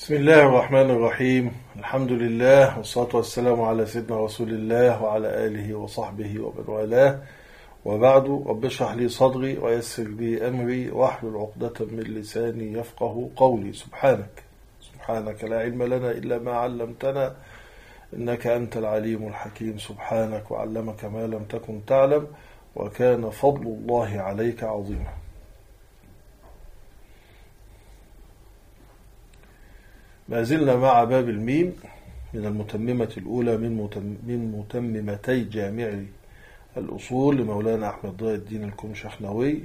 بسم الله الرحمن الرحيم. الحمد لله والصلاة والسلام على سيدنا رسول الله وعلى آله وصحبه ومن والاه، وبعد. رب اشرح لي صدري ويسر لي أمري واحلل عقدة من لساني يفقه قولي. سبحانك لا علم لنا إلا ما علمتنا إنك أنت العليم الحكيم. سبحانك وعلمك ما لم تكن تعلم وكان فضل الله عليك عظيما. ما زلنا مع باب الميم من المتممة الأولى من متممتي جامع الأصول لمولانا أحمد ضياء الدين الكمشحنوي،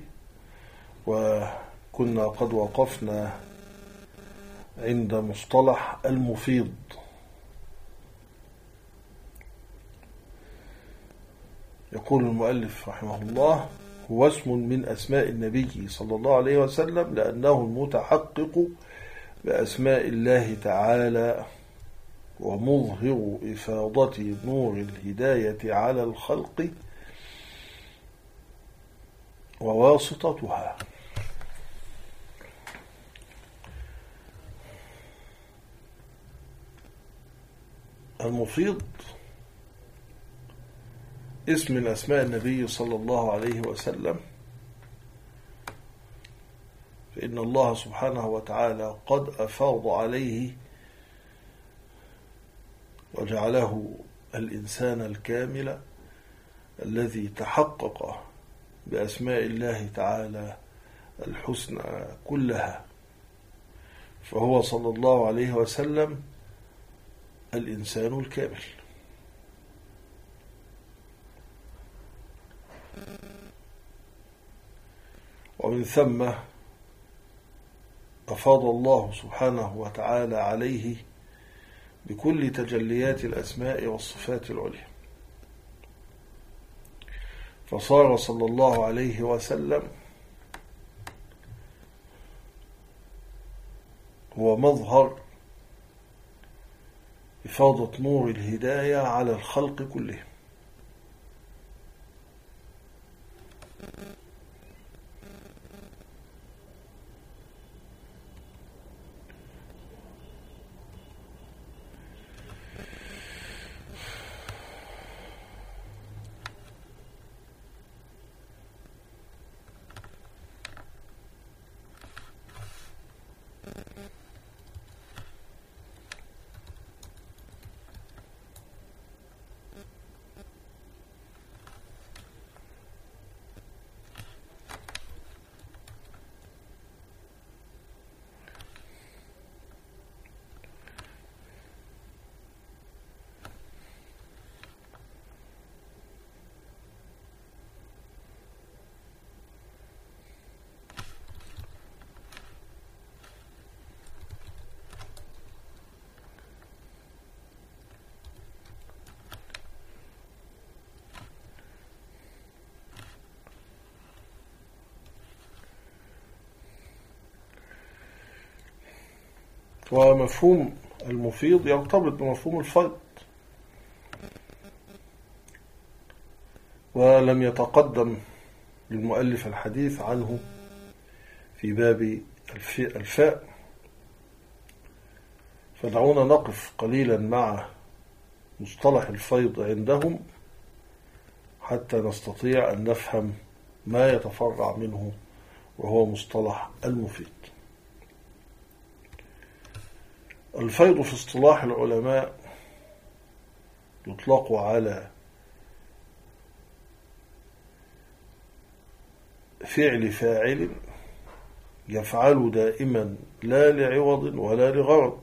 وكنا قد وقفنا عند مصطلح المفيض. يقول المؤلف رحمه الله: هو اسم من أسماء النبي صلى الله عليه وسلم لأنه المتحقق بأسماء الله تعالى ومظهر إفاضة نور الهداية على الخلق وواسطتها. المفيض اسم من أسماء النبي صلى الله عليه وسلم، فإن الله سبحانه وتعالى قد أفاض عليه وجعله الإنسان الكامل الذي تحقق بأسماء الله تعالى الحسنى كلها، فهو صلى الله عليه وسلم الإنسان الكامل. ومن ثم أفاض الله سبحانه وتعالى عليه بكل تجليات الأسماء والصفات العليا، فصار صلى الله عليه وسلم هو مظهر إفاضة نور الهداية على الخلق كلهم. ومفهوم المفيض يرتبط بمفهوم الفيض، ولم يتقدم للمؤلف الحديث عنه في باب الفاء، فدعونا نقف قليلا مع مصطلح الفيض عندهم حتى نستطيع أن نفهم ما يتفرع منه وهو مصطلح المفيض. الفيض في اصطلاح العلماء يطلق على فعل فاعل يفعل دائما لا لعوض ولا لغرض،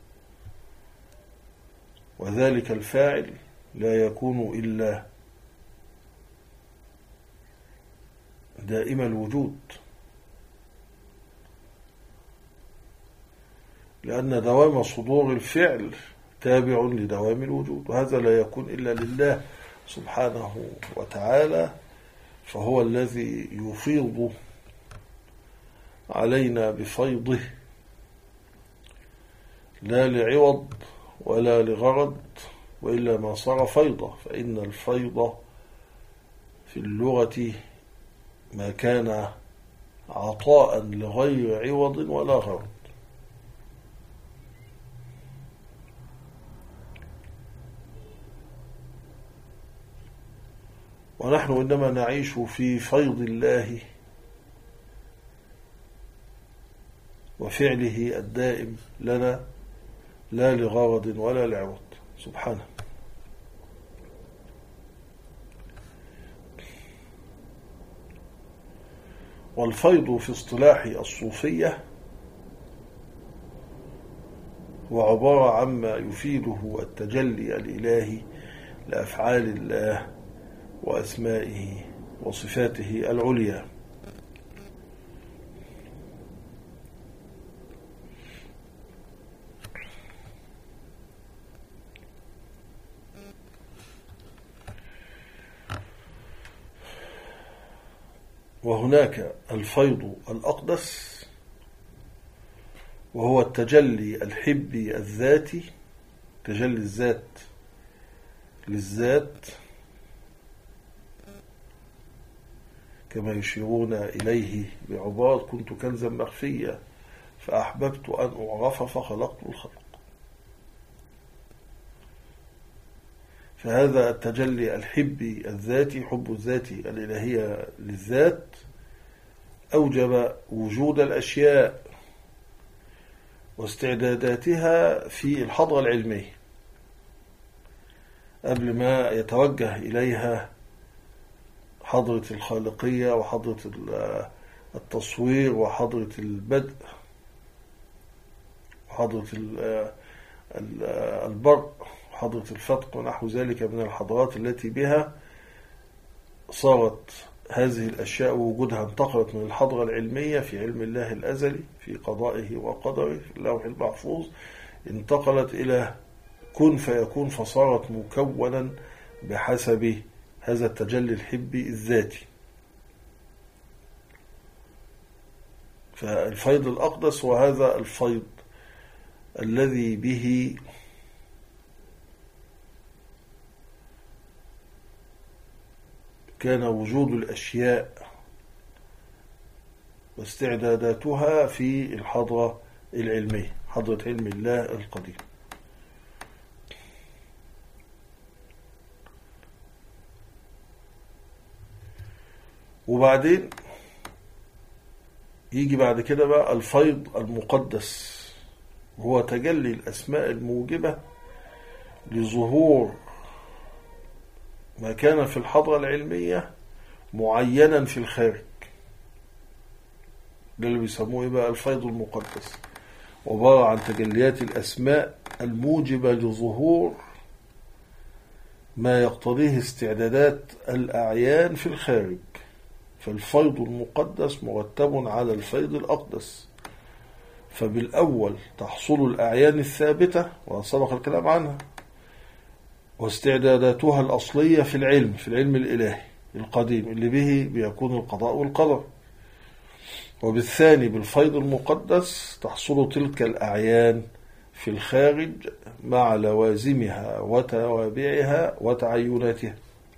وذلك الفاعل لا يكون إلا دائم الوجود، لأن دوام صدور الفعل تابع لدوام الوجود، وهذا لا يكون إلا لله سبحانه وتعالى، فهو الذي يفيض علينا بفيضه لا لعوض ولا لغرض، وإلا ما صار فيضا، فإن الفيض في اللغة ما كان عطاء لغير عوض ولا غرض. ونحن إنما نعيش في فيض الله وفعله الدائم لنا، لا لغرض ولا لعوض سبحانه. والفيض في اصطلاح الصوفية هو عبارة عما يفيده التجلي الإلهي لأفعال الله وأسمائه وصفاته العليا. وهناك الفيض الأقدس وهو التجلي الحبي الذاتي، تجلي الذات للذات كما يشيرون إليه بعبارة كنت كنزا مخفيا فأحببت أن أعرف فخلقت الخلق. فهذا التجلي الحبي الذاتي، حب الذات الإلهية للذات، أوجب وجود الأشياء واستعداداتها في الحضرة العلمية قبل ما يتوجه إليها حضرة الخالقية وحضرة التصوير وحضرة البدء وحضرة البرء وحضرة الفتق ونحو ذلك من الحضارات التي بها صارت هذه الأشياء وجودها انتقلت من الحضرة العلمية في علم الله الأزلي في قضائه وقدره في اللوح المحفوظ، انتقلت إلى كن فيكون، فصارت مكونا بحسب هذا التجلي الحبي الذاتي. فالفيض الأقدس وهذا الفيض الذي به كان وجود الأشياء واستعداداتها في الحضرة العلمية، حضرة علم الله القديم. وبعدين يجي بعد كده بقى الفيض المقدس، وهو تجلي الأسماء الموجبة لظهور ما كان في الحضرة العلمية معينا في الخارج. ده اللي بيسموه بقى الفيض المقدس، عبارة عن تجليات الأسماء الموجبة لظهور ما يقتضيه استعدادات الأعيان في الخارج. فالفيض المقدس مرتب على الفيض الأقدس، فبالأول تحصل الأعيان الثابتة وسبق الكلام عنها واستعداداتها الأصلية في العلم الإلهي القديم اللي به بيكون القضاء والقدر. وبالثاني بالفيض المقدس تحصل تلك الأعيان في الخارج مع لوازمها وتوابعها وتعيناتها.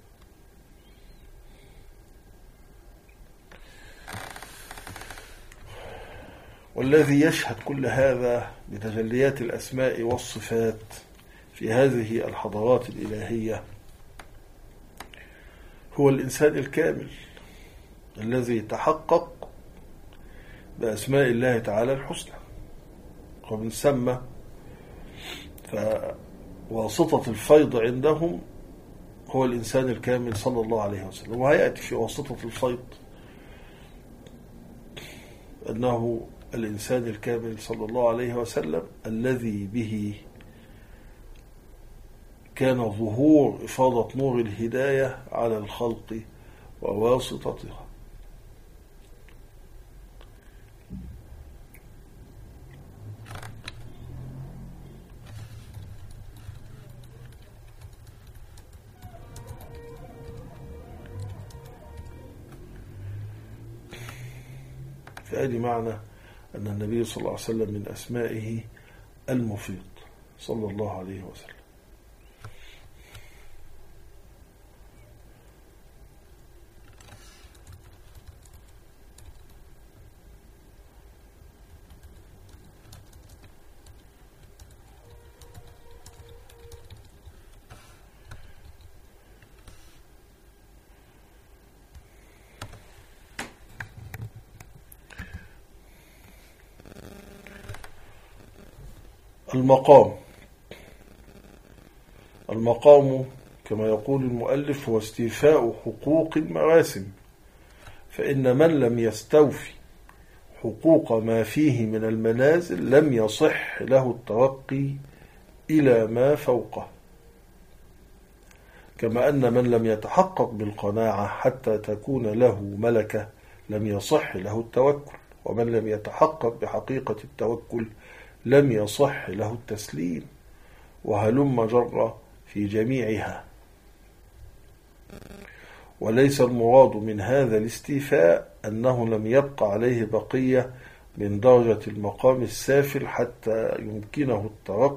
والذي يشهد كل هذا بتجليات الأسماء والصفات في هذه الحضارات الإلهية هو الإنسان الكامل الذي تحقق بأسماء الله تعالى الحسنى. ومن ثم فواسطة الفيض عندهم هو الإنسان الكامل صلى الله عليه وسلم. وهيأتي في واسطة الفيض أنه الإنسان الكامل صلى الله عليه وسلم الذي به كان ظهور إفاضة نور الهداية على الخلق وواسطتها. فهذه معنى أن النبي صلى الله عليه وسلم من أسمائه المفيض صلى الله عليه وسلم. المقام كما يقول المؤلف هو استيفاء حقوق المراسم، فإن من لم يستوفي حقوق ما فيه من المنازل لم يصح له الترقي إلى ما فوقه، كما أن من لم يتحقق بالقناعة حتى تكون له ملكة لم يصح له التوكل، ومن لم يتحقق بحقيقة التوكل لم يصح له التسليم، وهلم جر في جميعها. وليس المراد من هذا الاستيفاء أنه لم يبق عليه بقية من درجة المقام السافل حتى يمكنه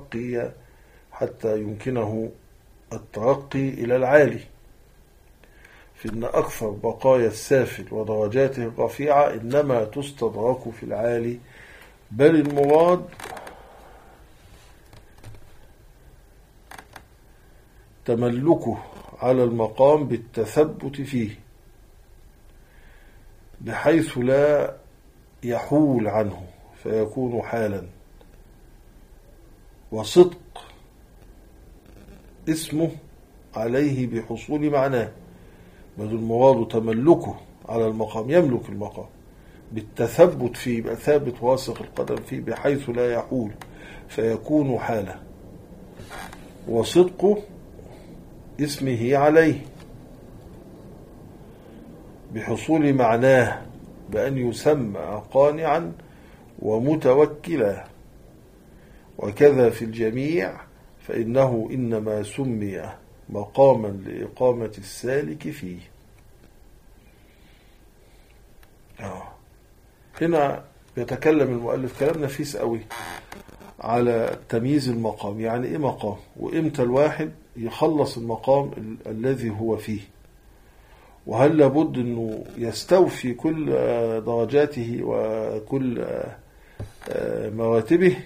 الترقي إلى العالي، فإن أكثر بقايا السافل ودرجاته الرفيعة إنما تستدرك في العالي، بل المراد تملكه على المقام بالتثبت فيه بحيث لا يحول عنه فيكون حالا، وصدق اسمه عليه بحصول معناه، بل المراد تملكه على المقام، يملك المقام بالتثبت فيه، يبقى ثابت واثق القدم فيه بحيث لا يحول فيكون حالا، وصدق اسمه عليه بحصول معناه بأن يسمى قانعا ومتوكلا. وكذا في الجميع، فإنه إنما سمي مقاما لإقامة السالك فيه. هنا يتكلم المؤلف كلام نفيس قوي على تمييز المقام، يعني إيه مقام، وإمتى الواحد يخلص المقام الذي هو فيه، وهل لابد أنه يستوفي كل درجاته وكل مراتبه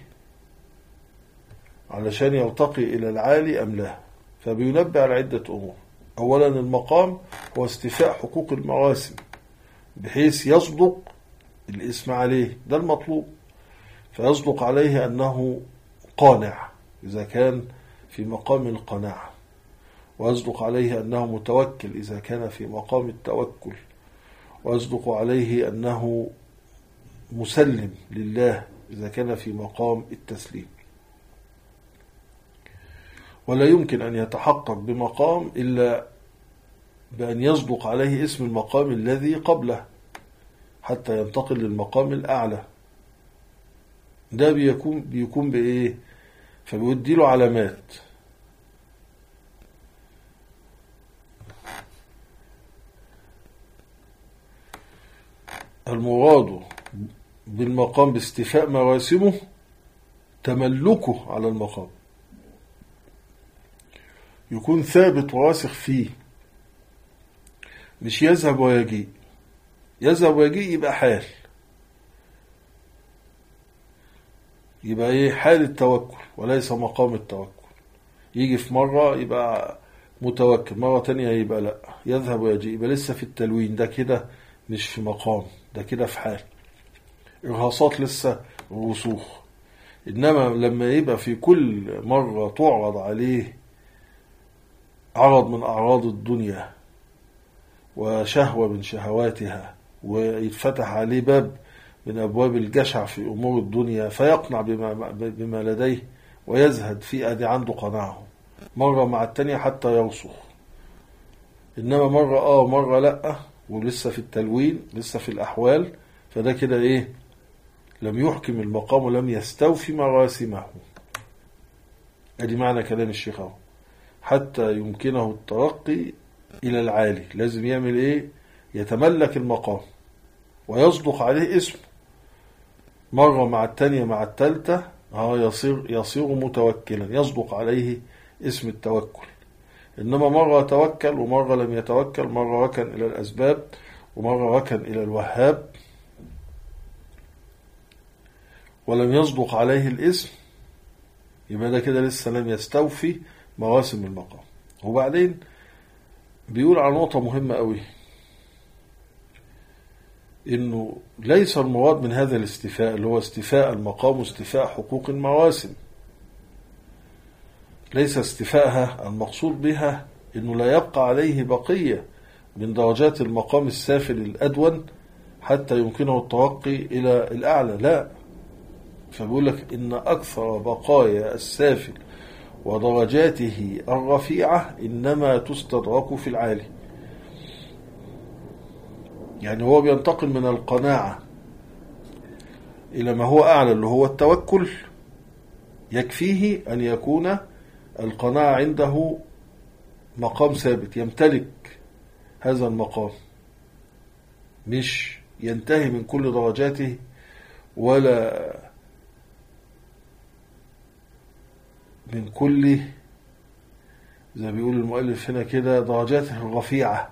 علشان يرتقي إلى العالي أم لا. فبينبه على عدة أمور. أولا، المقام هو استيفاء حقوق المراسم بحيث يصدق الاسم عليه، ده المطلوب، فيصدق عليه أنه قانع إذا كان في مقام القناعة، ويصدق عليه أنه متوكل إذا كان في مقام التوكل، ويصدق عليه أنه مسلم لله إذا كان في مقام التسليم. ولا يمكن أن يتحقق بمقام إلا بأن يصدق عليه اسم المقام الذي قبله حتى ينتقل للمقام الأعلى. ده بيكون بإيه؟ فبيودي له علامات. المراد بالمقام باستيفاء مراسمه تملكه على المقام، يكون ثابت وراسخ فيه، مش يذهب ويجيء. يذهب ويجيء يبقى حال، يبقى ايه؟ حال التوكل وليس مقام التوكل. يجي في مرة يبقى متوكل، مرة تانية يبقى لا، يذهب ويجيء، يبقى لسه في التلوين، ده كده مش في مقام، ده كده في حال إرهاصات لسه رسوخ. إنما لما يبقى في كل مرة تعرض عليه عرض من أعراض الدنيا وشهوة من شهواتها، ويتفتح عليه باب من أبواب الجشع في أمور الدنيا، فيقنع بما لديه ويزهد في أدي عنده قناعه مرة مع التانية حتى يرسخ. إنما مرة مرة لأ، ولسه في التلوين، لسه في الأحوال، فده كده إيه؟ لم يحكم المقام ولم يستوفي مراسمه. أدي معنى كلام الشيخ اهو. حتى يمكنه الترقي إلى العالي لازم يعمل إيه؟ يتملك المقام ويصدق عليه اسم مرة مع التانية مع التالتة، يصير متوكلا، يصدق عليه اسم التوكل. إنما مرة توكل ومرة لم يتوكل، مرة ركن إلى الأسباب ومرة ركن إلى الوهاب ولم يصدق عليه الاسم، يبقى ده كده لسه لم يستوفي مواسم المقام. وبعدين بيقول على نقطة مهمة قوي، إنه ليس المراد من هذا الاستيفاء اللي هو استيفاء المقام واستيفاء حقوق المواسم، ليس استيفائها المقصود بها أنه لا يبقى عليه بقية من درجات المقام السافل الأدون حتى يمكنه الترقي إلى الأعلى، لا. فبيقول لك إن أكثر بقايا السافل ودرجاته الرفيعة إنما تستدرك في العالي. يعني هو بينتقل من القناعة إلى ما هو أعلى اللي هو التوكل، يكفيه أن يكون القناعة عنده مقام ثابت يمتلك هذا المقام، مش ينتهي من كل درجاته ولا من كل، زي ما بيقول المؤلف هنا كده، درجاته الرفيعة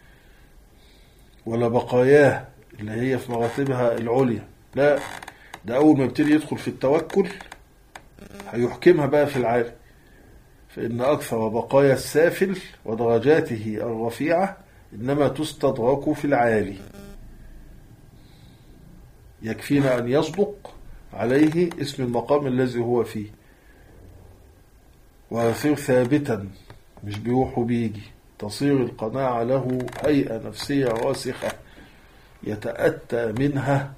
ولا بقاياه اللي هي في مراتبها العليا، لا. ده أول ما يبتدي يدخل في التوكل هيحكمها بقى في العالي. فإن أكثر بقايا السافل ودرجاته الرفيعة إنما تستدرك في العالي، يكفينا أن يصدق عليه اسم المقام الذي هو فيه ويصير ثابتا، مش بيروح وبيجي. تصير القناعة له هيئة نفسية راسخة يتأتى منها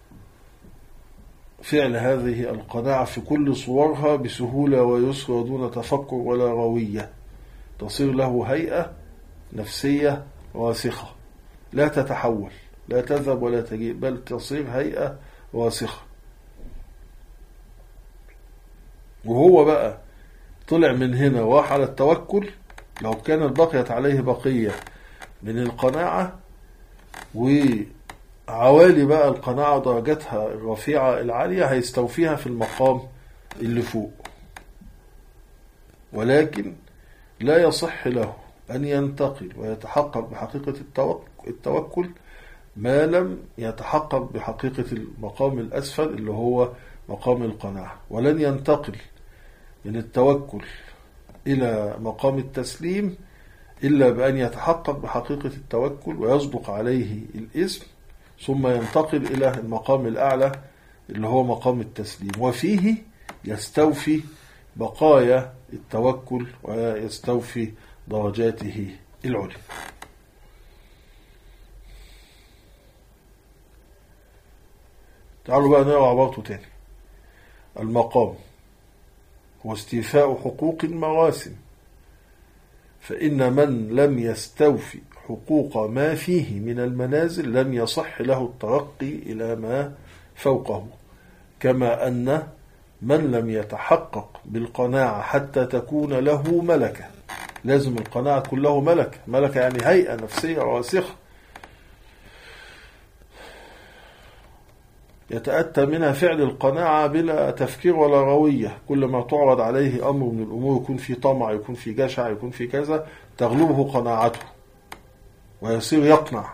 فعل هذه القناعة في كل صورها بسهولة ويسر ودون تفكر ولا روية. تصير له هيئة نفسية راسخة لا تتحول، لا تذهب ولا تجيء، بل تصير هيئة راسخة. وهو بقى طلع من هنا وراح على التوكل، لو كانت بقيت عليه بقية من القناعة وعوالي بقى القناعة درجتها الرفيعة العالية هيستوفيها في المقام اللي فوق. ولكن لا يصح له أن ينتقل ويتحقق بحقيقة التوكل ما لم يتحقق بحقيقة المقام الأسفل اللي هو مقام القناعة. ولن ينتقل من التوكل إلى مقام التسليم إلا بأن يتحقق بحقيقة التوكل ويصدق عليه الاسم، ثم ينتقل إلى المقام الأعلى اللي هو مقام التسليم، وفيه يستوفي بقايا التوكل ويستوفي درجاته العليا. تعالوا بقى نقرأ عبارته تاني. المقام هو استيفاء حقوق المواسم، فإن من لم يستوفي حقوق ما فيه من المنازل لم يصح له الترقي إلى ما فوقه، كما أن من لم يتحقق بالقناعة حتى تكون له ملكة. لازم القناعة تكون له ملكة، ملكة يعني هيئة نفسية راسخة يتأتى منها فعل القناعة بلا تفكير ولا روية. كل ما تعرض عليه أمر من الأمور، يكون في طمع، يكون في جشع، يكون في كذا، تغلبه قناعته ويصير يقنع،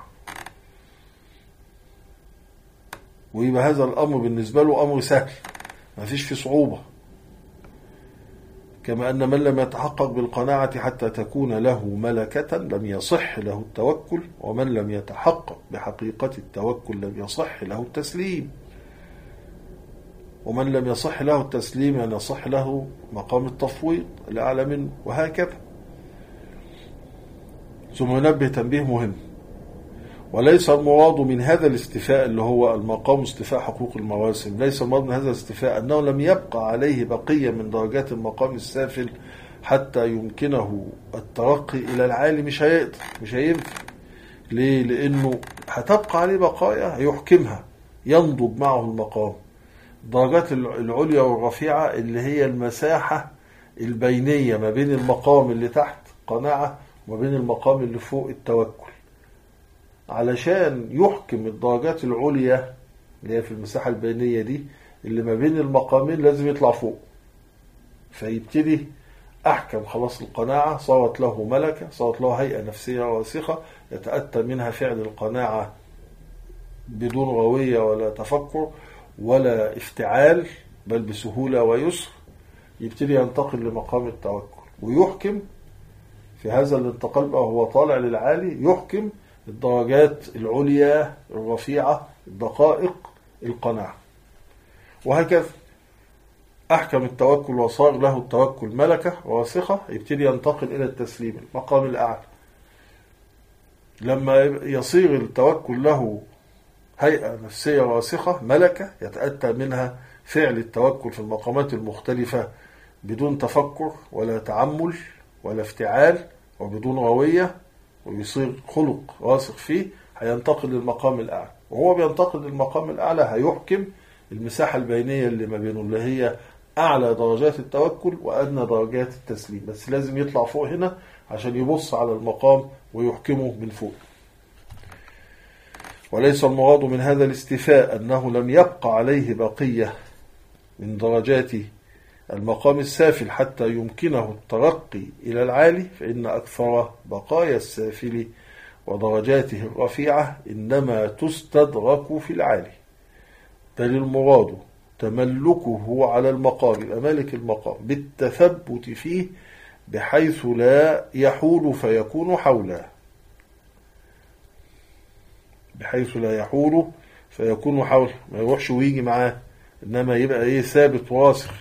ويبقى هذا الأمر بالنسبة له أمر سهل ما فيش فيه صعوبة. كما أن من لم يتحقق بالقناعة حتى تكون له ملكة لم يصح له التوكل، ومن لم يتحقق بحقيقة التوكل لم يصح له التسليم، ومن لم يصح له التسليم يعني يصح له مقام التفويض الأعلى منه، وهكذا. ثم ينبه تنبيه مهم: وليس المراد من هذا الاستيفاء اللي هو المقام استيفاء حقوق المواسم، ليس المراد من هذا الاستيفاء أنه لم يبقى عليه بقية من درجات المقام السافل حتى يمكنه الترقي إلى العالي. مش هيقدر، مش هينفع. ليه؟ لأنه هتبقى عليه بقايا يحكمها، ينضج معه المقام. الدرجات العليا والرفيعة اللي هي المساحة البينية ما بين المقام اللي تحت قناعة وما بين المقام اللي فوق التوكل. علشان يحكم الدرجات العليا اللي هي في المساحة البينية دي اللي ما بين المقامين لازم يطلع فوق، فيبتدي أحكم خلاص القناعة، صارت له ملكة، صارت له هيئة نفسية راسخة يتأتى منها فعل القناعة بدون روية ولا تفكر ولا افتعال، بل بسهولة ويسر. يبتدي ينتقل لمقام التوكل ويحكم في هذا الانتقال بقى، هو طالع للعالي، يحكم الدرجات العليا الرفيعة، دقائق القناعة، وهكذا. أحكم التوكل وصار له التوكل ملكة راسخة، يبتدي ينتقل إلى التسليم، المقام الأعلى. لما يصير التوكل له هيئة نفسية راسخة ملكة يتأتى منها فعل التوكل في المقامات المختلفة بدون تفكر ولا تعمل ولا افتعال وبدون روية، ويصير خلق راسخ فيه، هينتقل للمقام الأعلى. وهو بينتقل للمقام الأعلى هيحكم المساحة البينية اللي ما بينه، اللي هي أعلى درجات التوكل وأدنى درجات التسليم، بس لازم يطلع فوق هنا عشان يبص على المقام ويحكمه من فوق. وليس المراد من هذا الاستيفاء أنه لم يبقى عليه بقية من درجات المقام السافل حتى يمكنه الترقي إلى العالي، فإن أكثر بقايا السافل ودرجاته الرفيعة إنما تستدرك في العالي، بل المراد تملكه على المقام، مالك المقام بالتثبت فيه بحيث لا يحول فيكون حوله، بحيث لا يحول فيكون حوله، ما يروحش ويجي معاه، إنما يبقى ثابت راسخ.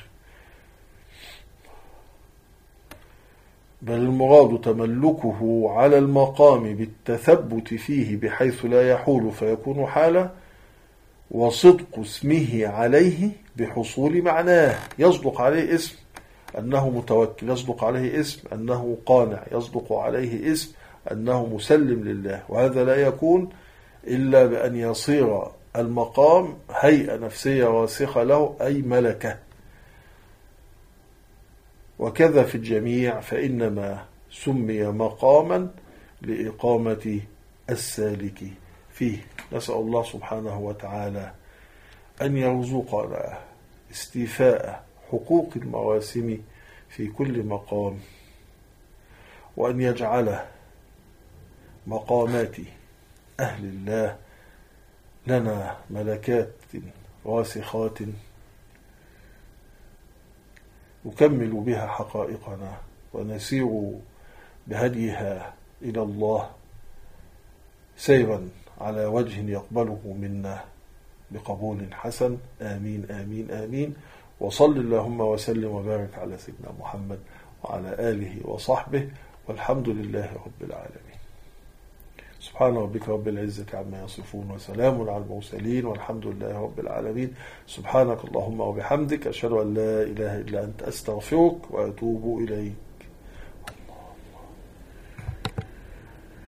بل المراد تملكه على المقام بالتثبت فيه بحيث لا يحول فيكون حالا، وصدق اسمه عليه بحصول معناه، يصدق عليه اسم أنه متوكل، يصدق عليه اسم أنه قانع، يصدق عليه اسم أنه مسلم لله. وهذا لا يكون إلا بأن يصير المقام هيئة نفسية راسخة له، أي ملكة. وكذا في الجميع، فإنما سمي مقاما لإقامة السالك فيه. نسأل الله سبحانه وتعالى أن يرزقنا استيفاء حقوق المواسم في كل مقام، وأن يجعل مقامات أهل الله لنا ملكات راسخات نكمل بها حقائقنا ونسير بهديها إلى الله سيرا على وجه يقبله منا بقبول حسن. آمين آمين آمين. وصل اللهم وسلم وبارك على سيدنا محمد وعلى آله وصحبه، والحمد لله رب العالمين. سبحان ربك رب العزة عما يصفون، وسلام على المرسلين، والحمد لله رب العالمين. سبحانك اللهم وبحمدك، أشهد أن لا إله إلا أنت، أستغفرك وأتوب إليك.